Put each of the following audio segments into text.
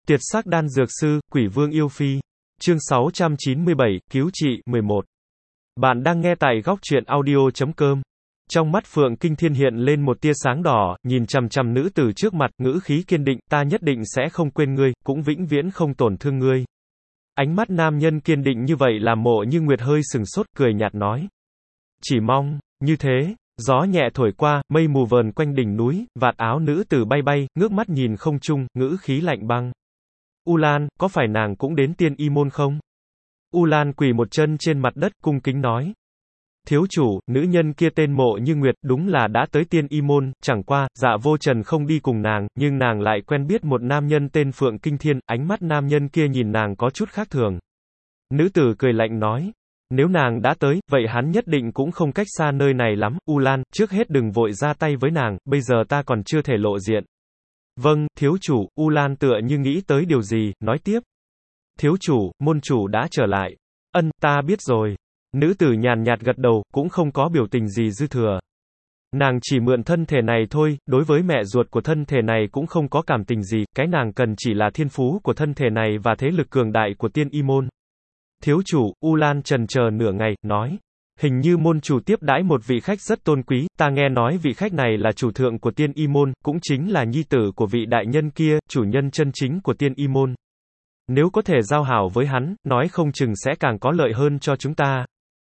Tiệt sắc đan dược sư, quỷ vương yêu phi. Chương 697, cứu trị, 11. Bạn đang nghe tại góc truyện audio.com. Trong mắt Phượng Kinh Thiên hiện lên một tia sáng đỏ, nhìn chằm chằm nữ tử trước mặt, ngữ khí kiên định, ta nhất định sẽ không quên ngươi, cũng vĩnh viễn không tổn thương ngươi. Ánh mắt nam nhân kiên định như vậy làm Mộ Như Nguyệt hơi sừng sốt, cười nhạt nói. Chỉ mong, như thế. Gió nhẹ thổi qua, mây mù vờn quanh đỉnh núi, vạt áo nữ tử bay bay, ngước mắt nhìn không trung, ngữ khí lạnh băng. U Lan, có phải nàng cũng đến Tiên Y môn không? U Lan quỳ một chân trên mặt đất, cung kính nói. Thiếu chủ, nữ nhân kia tên Mộ Như Nguyệt, đúng là đã tới Tiên Y môn, chẳng qua, Dạ Vô Trần không đi cùng nàng, nhưng nàng lại quen biết một nam nhân tên Phượng Kinh Thiên, ánh mắt nam nhân kia nhìn nàng có chút khác thường. Nữ tử cười lạnh nói. Nếu nàng đã tới, vậy hắn nhất định cũng không cách xa nơi này lắm, U Lan, trước hết đừng vội ra tay với nàng, bây giờ ta còn chưa thể lộ diện. Vâng, thiếu chủ, U Lan tựa như nghĩ tới điều gì, nói tiếp. Thiếu chủ, môn chủ đã trở lại. Ta biết rồi. Nữ tử nhàn nhạt gật đầu, cũng không có biểu tình gì dư thừa. Nàng chỉ mượn thân thể này thôi, đối với mẹ ruột của thân thể này cũng không có cảm tình gì, cái nàng cần chỉ là thiên phú của thân thể này và thế lực cường đại của Tiên Y môn. Thiếu chủ, U Lan chần chờ nửa ngày, nói. Hình như môn chủ tiếp đãi một vị khách rất tôn quý, ta nghe nói vị khách này là chủ thượng của Tiên Y môn, cũng chính là nhi tử của vị đại nhân kia, chủ nhân chân chính của Tiên Y môn. Nếu có thể giao hảo với hắn, nói không chừng sẽ càng có lợi hơn cho chúng ta.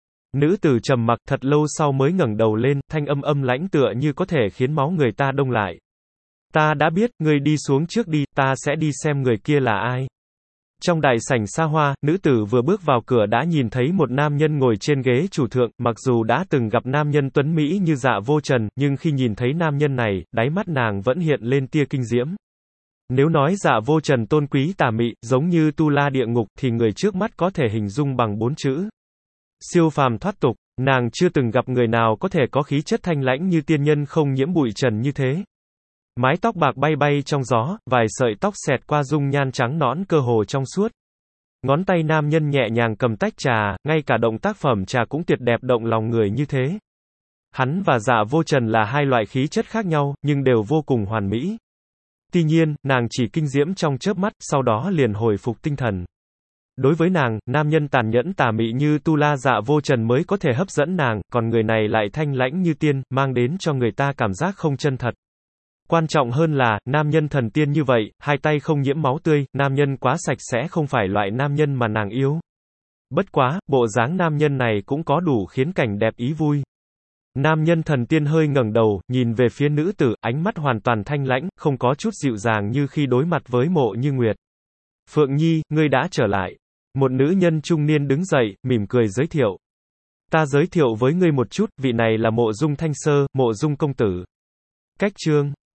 Nữ tử trầm mặc thật lâu sau mới ngẩng đầu lên, thanh âm âm lãnh tựa như có thể khiến máu người ta đông lại. Ta đã biết, ngươi đi xuống trước đi, ta sẽ đi xem người kia là ai. Trong đại sảnh xa hoa, nữ tử vừa bước vào cửa đã nhìn thấy một nam nhân ngồi trên ghế chủ thượng, mặc dù đã từng gặp nam nhân tuấn Mỹ như Dạ Vô Trần, nhưng khi nhìn thấy nam nhân này, đáy mắt nàng vẫn hiện lên tia kinh diễm. Nếu nói Dạ Vô Trần tôn quý tà mị, giống như tu la địa ngục, thì người trước mắt có thể hình dung bằng 4 chữ. Siêu phàm thoát tục, nàng chưa từng gặp người nào có thể có khí chất thanh lãnh như tiên nhân không nhiễm bụi trần như thế. Mái tóc bạc bay bay trong gió, vài sợi tóc xẹt qua dung nhan trắng nõn cơ hồ trong suốt. Ngón tay nam nhân nhẹ nhàng cầm tách trà, ngay cả động tác phẩm trà cũng tuyệt đẹp động lòng người như thế. Hắn và Dạ Vô Trần là hai loại khí chất khác nhau, nhưng đều vô cùng hoàn mỹ. Tuy nhiên, nàng chỉ kinh diễm trong chớp mắt, sau đó liền hồi phục tinh thần. Đối với nàng, nam nhân tàn nhẫn tà mị như tu la Dạ Vô Trần mới có thể hấp dẫn nàng, còn người này lại thanh lãnh như tiên, mang đến cho người ta cảm giác không chân thật. Quan trọng hơn là, nam nhân thần tiên như vậy, hai tay không nhiễm máu tươi, nam nhân quá sạch sẽ không phải loại nam nhân mà nàng yêu. Bất quá, bộ dáng nam nhân này cũng có đủ khiến cảnh đẹp ý vui. Nam nhân thần tiên hơi ngẩng đầu, nhìn về phía nữ tử, ánh mắt hoàn toàn thanh lãnh, không có chút dịu dàng như khi đối mặt với Mộ Như Nguyệt. Phượng Nhi, ngươi đã trở lại. Một nữ nhân trung niên đứng dậy, mỉm cười giới thiệu. Ta giới thiệu với ngươi một chút, vị này là Mộ Dung Thanh Sơ, Mộ Dung công tử. Cách chương.